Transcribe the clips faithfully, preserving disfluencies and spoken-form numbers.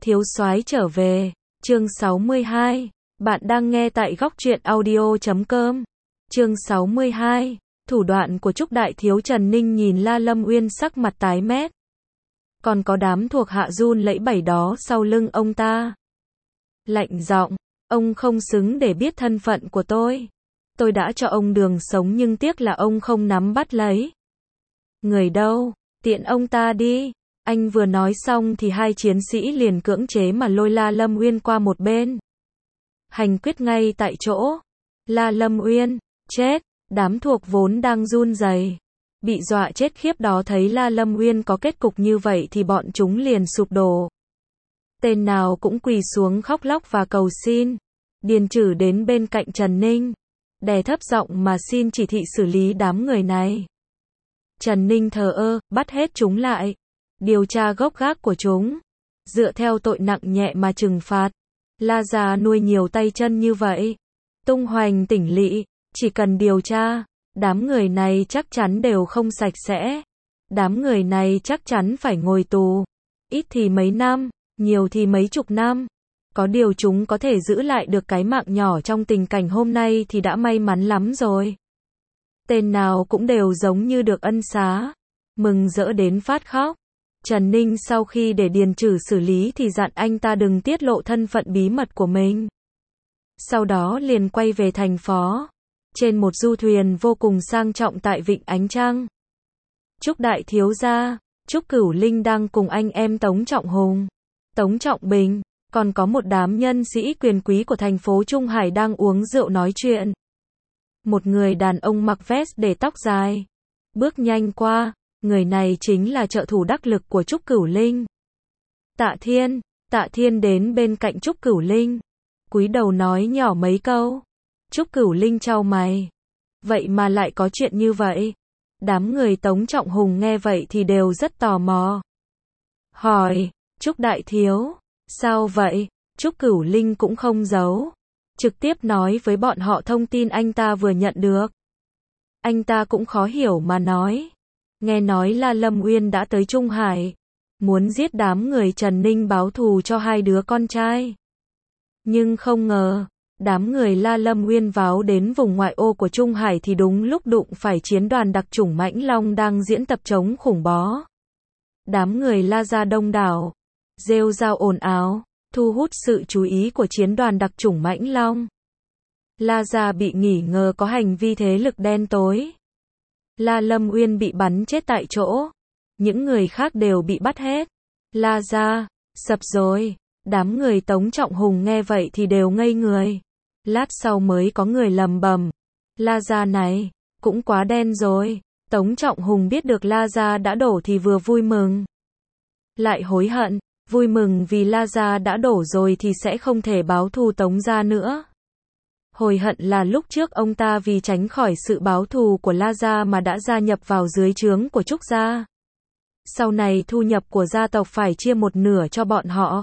Thiếu soái trở về, chương sáu mươi hai. Bạn đang nghe tại góc truyện audio chấm com. Chương sáu mươi hai. Thủ đoạn của Trúc đại thiếu. Trần Ninh nhìn La Lâm Uyên sắc mặt tái mét. Còn có đám thuộc hạ run lẫy bẩy đó sau lưng ông ta. Lạnh giọng, ông không xứng để biết thân phận của tôi. Tôi đã cho ông đường sống nhưng tiếc là ông không nắm bắt lấy. Người đâu, tiện ông ta đi. Anh vừa nói xong thì hai chiến sĩ liền cưỡng chế mà lôi La Lâm Uyên qua một bên. Hành quyết ngay tại chỗ. La Lâm Uyên, chết. Đám thuộc vốn đang run rẩy, bị dọa chết khiếp đó thấy La Lâm Uyên có kết cục như vậy thì bọn chúng liền sụp đổ. Tên nào cũng quỳ xuống khóc lóc và cầu xin. Điền Trử đến bên cạnh Trần Ninh, đè thấp giọng mà xin chỉ thị xử lý đám người này. Trần Ninh thờ ơ, bắt hết chúng lại. Điều tra gốc gác của chúng. Dựa theo tội nặng nhẹ mà trừng phạt. La già nuôi nhiều tay chân như vậy. Tung hoành tỉnh lỵ, chỉ cần điều tra. Đám người này chắc chắn đều không sạch sẽ. Đám người này chắc chắn phải ngồi tù. Ít thì mấy năm, nhiều thì mấy chục năm. Có điều chúng có thể giữ lại được cái mạng nhỏ trong tình cảnh hôm nay thì đã may mắn lắm rồi. Tên nào cũng đều giống như được ân xá. Mừng rỡ đến phát khóc. Trần Ninh sau khi để Điền Trử xử lý thì dặn anh ta đừng tiết lộ thân phận bí mật của mình. Sau đó liền quay về thành phố. Trên một du thuyền vô cùng sang trọng tại Vịnh Ánh Trăng. Trúc đại thiếu gia, Trúc Cửu Linh đang cùng anh em Tống Trọng Hùng, Tống Trọng Bình, còn có một đám nhân sĩ quyền quý của thành phố Trung Hải đang uống rượu nói chuyện. Một người đàn ông mặc vest để tóc dài, bước nhanh qua. Người này chính là trợ thủ đắc lực của Trúc Cửu Linh. Tạ Thiên, Tạ Thiên đến bên cạnh Trúc Cửu Linh, cúi đầu nói nhỏ mấy câu. Trúc Cửu Linh chau mày. Vậy mà lại có chuyện như vậy? Đám người Tống Trọng Hùng nghe vậy thì đều rất tò mò. Hỏi, Trúc đại thiếu, sao vậy? Trúc Cửu Linh cũng không giấu, trực tiếp nói với bọn họ thông tin anh ta vừa nhận được. Anh ta cũng khó hiểu mà nói. Nghe nói La Lâm Uyên đã tới Trung Hải, muốn giết đám người Trần Ninh báo thù cho hai đứa con trai. Nhưng không ngờ, đám người La Lâm Uyên vào đến vùng ngoại ô của Trung Hải thì đúng lúc đụng phải chiến đoàn đặc chủng Mãnh Long đang diễn tập chống khủng bố. Đám người La gia đông đảo, rêu rao ồn ào, thu hút sự chú ý của chiến đoàn đặc chủng Mãnh Long. La gia bị nghi ngờ có hành vi thế lực đen tối. La Lâm Uyên bị bắn chết tại chỗ. Những người khác đều bị bắt hết. La gia, sập rồi. Đám người Tống Trọng Hùng nghe vậy thì đều ngây người. Lát sau mới có người lầm bầm. La gia này, cũng quá đen rồi. Tống Trọng Hùng biết được La gia đã đổ thì vừa vui mừng, lại hối hận. Vui mừng vì La gia đã đổ rồi thì sẽ không thể báo thù Tống gia nữa. Hồi hận là lúc trước ông ta vì tránh khỏi sự báo thù của La gia mà đã gia nhập vào dưới trướng của Trúc gia. Sau này thu nhập của gia tộc phải chia một nửa cho bọn họ.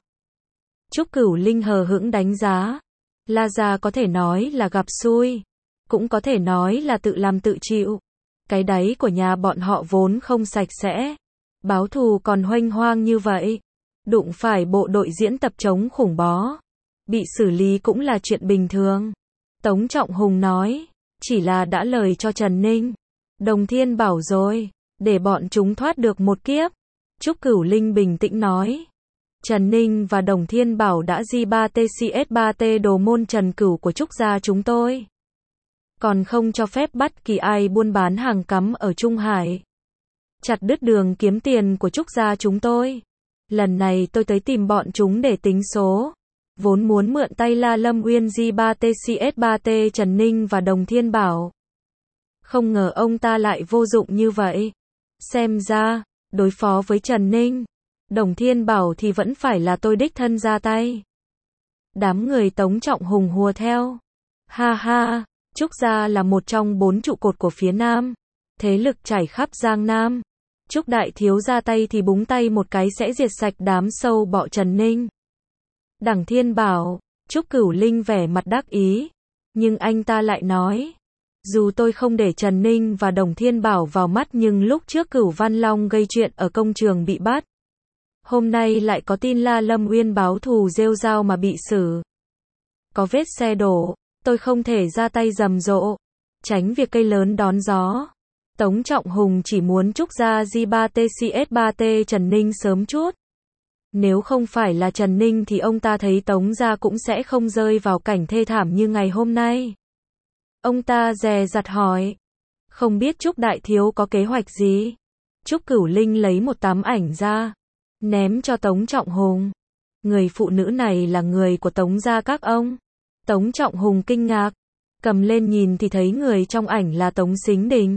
Trúc Cửu Linh hờ hững đánh giá. La gia có thể nói là gặp xui, cũng có thể nói là tự làm tự chịu. Cái đáy của nhà bọn họ vốn không sạch sẽ. Báo thù còn huênh hoang như vậy. Đụng phải bộ đội diễn tập chống khủng bố, bị xử lý cũng là chuyện bình thường. Tống Trọng Hùng nói, chỉ là đã lời cho Trần Ninh, Đồng Thiên Bảo rồi, để bọn chúng thoát được một kiếp. Trúc Cửu Linh bình tĩnh nói, Trần Ninh và Đồng Thiên Bảo đã G ba T C S ba T đồ môn Trần Cửu của Trúc gia chúng tôi. Còn không cho phép bất kỳ ai buôn bán hàng cấm ở Trung Hải. Chặt đứt đường kiếm tiền của Trúc gia chúng tôi. Lần này tôi tới tìm bọn chúng để tính số. Vốn muốn mượn tay La Lâm Uyên G ba T C S ba T Trần Ninh và Đồng Thiên Bảo. Không ngờ ông ta lại vô dụng như vậy. Xem ra, đối phó với Trần Ninh, Đồng Thiên Bảo thì vẫn phải là tôi đích thân ra tay. Đám người Tống Trọng Hùng hùa theo. Ha ha, Trúc gia là một trong bốn trụ cột của phía Nam. Thế lực trải khắp Giang Nam. Trúc đại thiếu ra tay thì búng tay một cái sẽ diệt sạch đám sâu bọ Trần Ninh. Đằng Thiên Bảo, Trúc Cửu Linh vẻ mặt đắc ý. Nhưng anh ta lại nói, dù tôi không để Trần Ninh và Đồng Thiên Bảo vào mắt nhưng lúc trước Cửu Văn Long gây chuyện ở công trường bị bắt. Hôm nay lại có tin La Lâm Uyên báo thù rêu rao mà bị xử. Có vết xe đổ, tôi không thể ra tay rầm rộ, tránh việc cây lớn đón gió. Tống Trọng Hùng chỉ muốn Trúc Gia G ba T C S ba T Trần Ninh sớm chút. Nếu không phải là Trần Ninh thì ông ta thấy Tống gia cũng sẽ không rơi vào cảnh thê thảm như ngày hôm nay. Ông ta dè dặt hỏi. Không biết Trúc Đại Thiếu có kế hoạch gì? Trúc Cửu Linh lấy một tấm ảnh ra, ném cho Tống Trọng Hùng. Người phụ nữ này là người của Tống gia các ông. Tống Trọng Hùng kinh ngạc, cầm lên nhìn thì thấy người trong ảnh là Tống Sính Đình.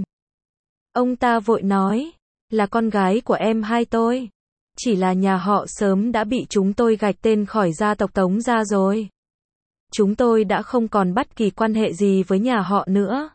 Ông ta vội nói, là con gái của em hai tôi. Chỉ là nhà họ sớm đã bị chúng tôi gạch tên khỏi gia tộc Tống gia rồi. Chúng tôi đã không còn bất kỳ quan hệ gì với nhà họ nữa.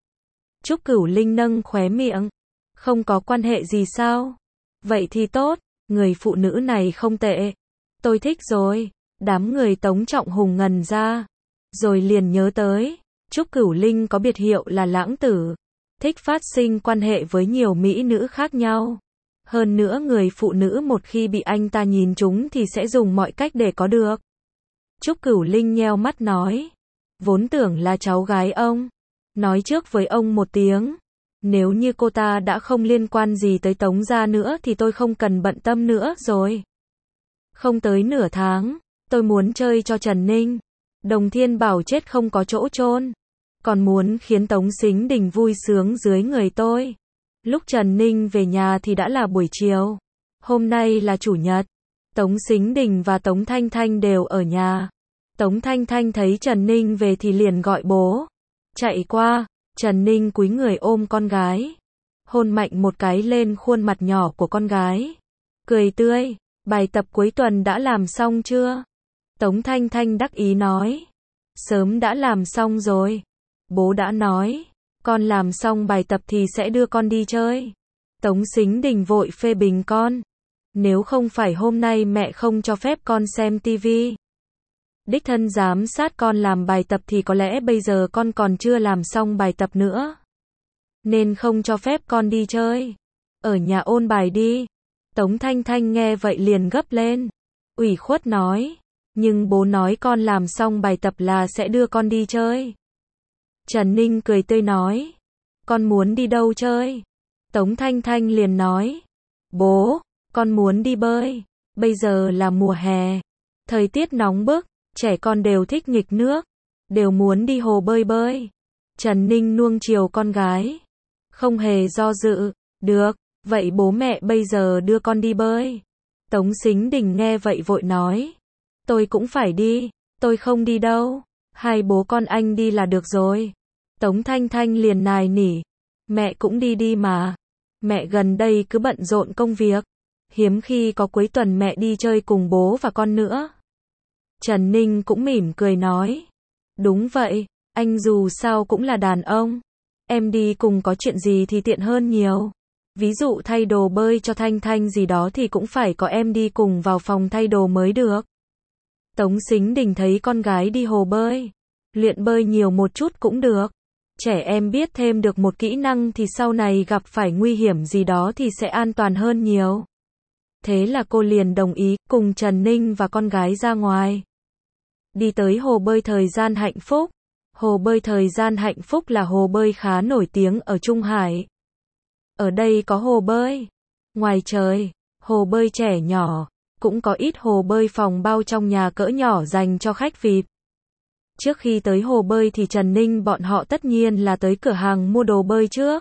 Trúc Cửu Linh nâng khóe miệng. Không có quan hệ gì sao? Vậy thì tốt, người phụ nữ này không tệ. Tôi thích rồi. Đám người Tống Trọng Hùng ngần ra. Rồi liền nhớ tới, Trúc Cửu Linh có biệt hiệu là lãng tử. Thích phát sinh quan hệ với nhiều mỹ nữ khác nhau. Hơn nữa người phụ nữ một khi bị anh ta nhìn trúng thì sẽ dùng mọi cách để có được. Trúc Cửu Linh nheo mắt nói. Vốn tưởng là cháu gái ông. Nói trước với ông một tiếng. Nếu như cô ta đã không liên quan gì tới Tống gia nữa thì tôi không cần bận tâm nữa rồi. Không tới nửa tháng, tôi muốn chơi cho Trần Ninh. Đồng Thiên Bảo chết không có chỗ chôn. Còn muốn khiến Tống Sính Đình vui sướng dưới người tôi. Lúc Trần Ninh về nhà thì đã là buổi chiều. Hôm nay là chủ nhật. Tống Sính Đình và Tống Thanh Thanh đều ở nhà. Tống Thanh Thanh thấy Trần Ninh về thì liền gọi bố. Chạy qua, Trần Ninh cúi người ôm con gái. Hôn mạnh một cái lên khuôn mặt nhỏ của con gái. Cười tươi, bài tập cuối tuần đã làm xong chưa? Tống Thanh Thanh đắc ý nói. Sớm đã làm xong rồi. Bố đã nói, con làm xong bài tập thì sẽ đưa con đi chơi. Tống Sính Đình vội phê bình con. Nếu không phải hôm nay mẹ không cho phép con xem tivi, đích thân giám sát con làm bài tập thì có lẽ bây giờ con còn chưa làm xong bài tập nữa. Nên không cho phép con đi chơi. Ở nhà ôn bài đi. Tống Thanh Thanh nghe vậy liền gấp lên. Ủy khuất nói. Nhưng bố nói con làm xong bài tập là sẽ đưa con đi chơi. Trần Ninh cười tươi nói. Con muốn đi đâu chơi? Tống Thanh Thanh liền nói. Bố, con muốn đi bơi. Bây giờ là mùa hè. Thời tiết nóng bức, trẻ con đều thích nghịch nước. Đều muốn đi hồ bơi bơi. Trần Ninh nuông chiều con gái. Không hề do dự. Được, vậy bố mẹ bây giờ đưa con đi bơi. Tống Sính Đình nghe vậy vội nói. Tôi cũng phải đi. Tôi không đi đâu. Hai bố con anh đi là được rồi. Tống Thanh Thanh liền nài nỉ. Mẹ cũng đi đi mà. Mẹ gần đây cứ bận rộn công việc. Hiếm khi có cuối tuần mẹ đi chơi cùng bố và con nữa. Trần Ninh cũng mỉm cười nói. Đúng vậy, anh dù sao cũng là đàn ông. Em đi cùng có chuyện gì thì tiện hơn nhiều. Ví dụ thay đồ bơi cho Thanh Thanh gì đó thì cũng phải có em đi cùng vào phòng thay đồ mới được. Tống Sính Đình thấy con gái đi hồ bơi. Luyện bơi nhiều một chút cũng được. Trẻ em biết thêm được một kỹ năng thì sau này gặp phải nguy hiểm gì đó thì sẽ an toàn hơn nhiều. Thế là cô liền đồng ý cùng Trần Ninh và con gái ra ngoài. Đi tới hồ bơi Thời Gian Hạnh Phúc. Hồ bơi Thời Gian Hạnh Phúc là hồ bơi khá nổi tiếng ở Trung Hải. Ở đây có hồ bơi ngoài trời, hồ bơi trẻ nhỏ, cũng có ít hồ bơi phòng bao trong nhà cỡ nhỏ dành cho khách vi ai pi. Trước khi tới hồ bơi thì Trần Ninh bọn họ tất nhiên là tới cửa hàng mua đồ bơi trước.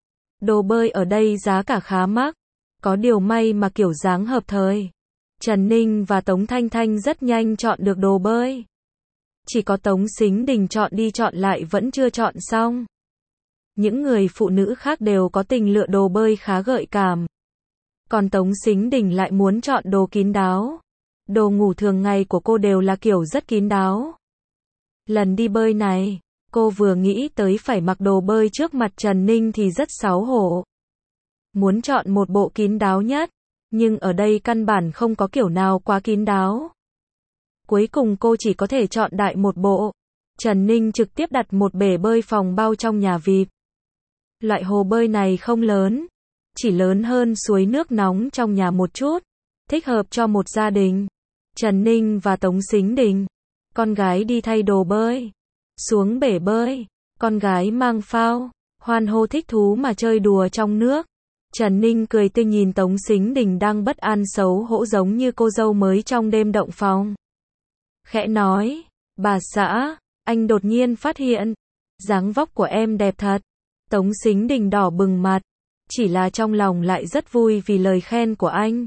Đồ bơi ở đây giá cả khá mắc, có điều may mà kiểu dáng hợp thời. Trần Ninh và Tống Thanh Thanh rất nhanh chọn được đồ bơi. Chỉ có Tống Sính Đình chọn đi chọn lại vẫn chưa chọn xong. Những người phụ nữ khác đều có tình lựa đồ bơi khá gợi cảm. Còn Tống Sính Đình lại muốn chọn đồ kín đáo. Đồ ngủ thường ngày của cô đều là kiểu rất kín đáo. Lần đi bơi này, cô vừa nghĩ tới phải mặc đồ bơi trước mặt Trần Ninh thì rất xấu hổ. Muốn chọn một bộ kín đáo nhất, nhưng ở đây căn bản không có kiểu nào quá kín đáo. Cuối cùng cô chỉ có thể chọn đại một bộ. Trần Ninh trực tiếp đặt một bể bơi phòng bao trong nhà vi ai pi. Loại hồ bơi này không lớn, chỉ lớn hơn suối nước nóng trong nhà một chút. thích hợp cho một gia đình. Trần Ninh và Tống Sính Đình. Con gái đi thay đồ bơi. Xuống bể bơi. Con gái mang phao. Hoan hô thích thú mà chơi đùa trong nước. Trần Ninh cười tươi nhìn Tống Sính Đình đang bất an xấu hổ giống như cô dâu mới trong đêm động phòng. Khẽ nói, bà xã, anh đột nhiên phát hiện, dáng vóc của em đẹp thật. Tống Sính Đình đỏ bừng mặt, chỉ là trong lòng lại rất vui vì lời khen của anh.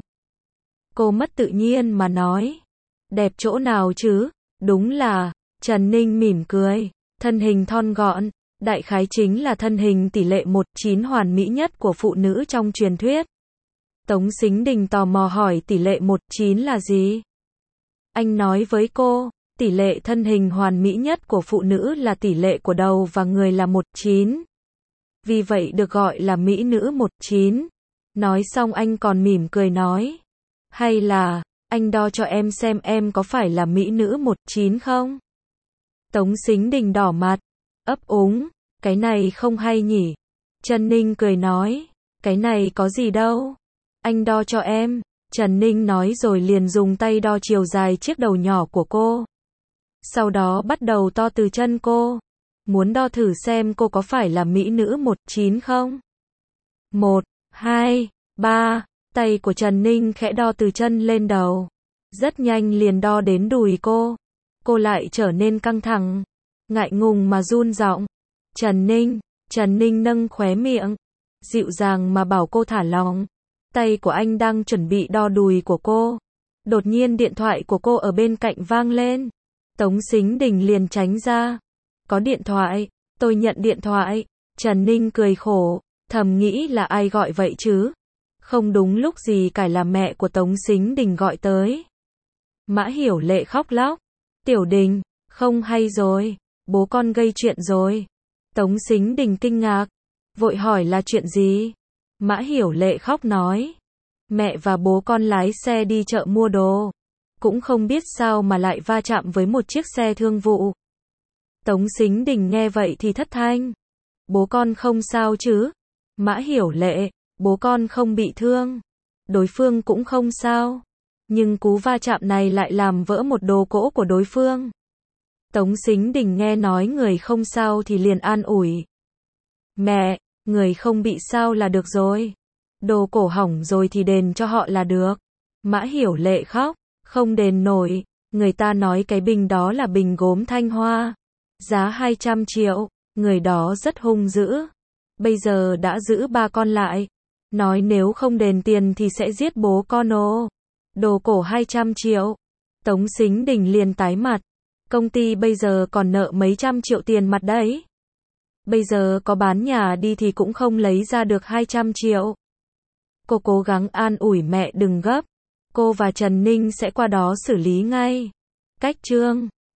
Cô mất tự nhiên mà nói, đẹp chỗ nào chứ, đúng là, Trần Ninh mỉm cười, thân hình thon gọn, đại khái chính là thân hình tỷ lệ một chín hoàn mỹ nhất của phụ nữ trong truyền thuyết. Tống Sính Đình tò mò hỏi tỷ lệ một chín là gì? Anh nói với cô, tỷ lệ thân hình hoàn mỹ nhất của phụ nữ là tỷ lệ của đầu và người là một chín. Vì vậy được gọi là mỹ nữ một chín. Nói xong anh còn mỉm cười nói, hay là, anh đo cho em xem em có phải là mỹ nữ một chín không? Tống Sính Đình đỏ mặt, ấp úng, cái này không hay nhỉ. Trần Ninh cười nói, cái này có gì đâu. Anh đo cho em. Trần Ninh nói rồi liền dùng tay đo chiều dài chiếc đầu nhỏ của cô. Sau đó bắt đầu to từ chân cô. Muốn đo thử xem cô có phải là mỹ nữ một chín không? một, hai, ba, tay của Trần Ninh khẽ đo từ chân lên đầu. Rất nhanh liền đo đến đùi cô. Cô lại trở nên căng thẳng, ngại ngùng mà run giọng. Trần Ninh, Trần Ninh nâng khóe miệng, dịu dàng mà bảo cô thả lỏng. Tay của anh đang chuẩn bị đo đùi của cô. Đột nhiên điện thoại của cô ở bên cạnh vang lên. Tống Sính Đình liền tránh ra. Có điện thoại, tôi nhận điện thoại. Trần Ninh cười khổ, thầm nghĩ là ai gọi vậy chứ? Không đúng lúc gì cải là mẹ của Tống Sính Đình gọi tới. Mã Hiểu Lệ khóc lóc. Tiểu Đình, không hay rồi, bố con gây chuyện rồi. Tống Sính Đình kinh ngạc, vội hỏi là chuyện gì? Mã Hiểu Lệ khóc nói, mẹ và bố con lái xe đi chợ mua đồ, cũng không biết sao mà lại va chạm với một chiếc xe thương vụ. Tống Sính Đình nghe vậy thì thất thanh, bố con không sao chứ? Mã Hiểu Lệ, bố con không bị thương, đối phương cũng không sao, nhưng cú va chạm này lại làm vỡ một đồ cỗ của đối phương. Tống Sính Đình nghe nói người không sao thì liền an ủi, mẹ, người không bị sao là được rồi, đồ cổ hỏng rồi thì đền cho họ là được. Mã Hiểu Lệ khóc, không đền nổi, người ta nói cái bình đó là bình gốm Thanh Hoa, giá hai trăm triệu, người đó rất hung dữ, bây giờ đã giữ ba con lại, nói nếu không đền tiền thì sẽ giết bố con ồ. Đồ cổ hai trăm triệu. Tống Sính Đình liền tái mặt, công ty bây giờ còn nợ mấy trăm triệu tiền mặt đấy. Bây giờ có bán nhà đi thì cũng không lấy ra được hai trăm triệu. Cô cố gắng an ủi mẹ đừng gấp, cô và Trần Ninh sẽ qua đó xử lý ngay. Cách chương